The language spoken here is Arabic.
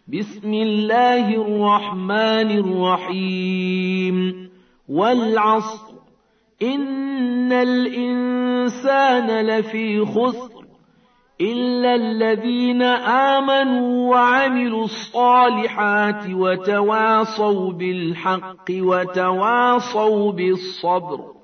بسم الله الرحمن الرحيم والعصر إن الإنسان لفي خسر إلا الذين آمنوا وعملوا الصالحات وتواصوا بالحق وتواصوا بالصبر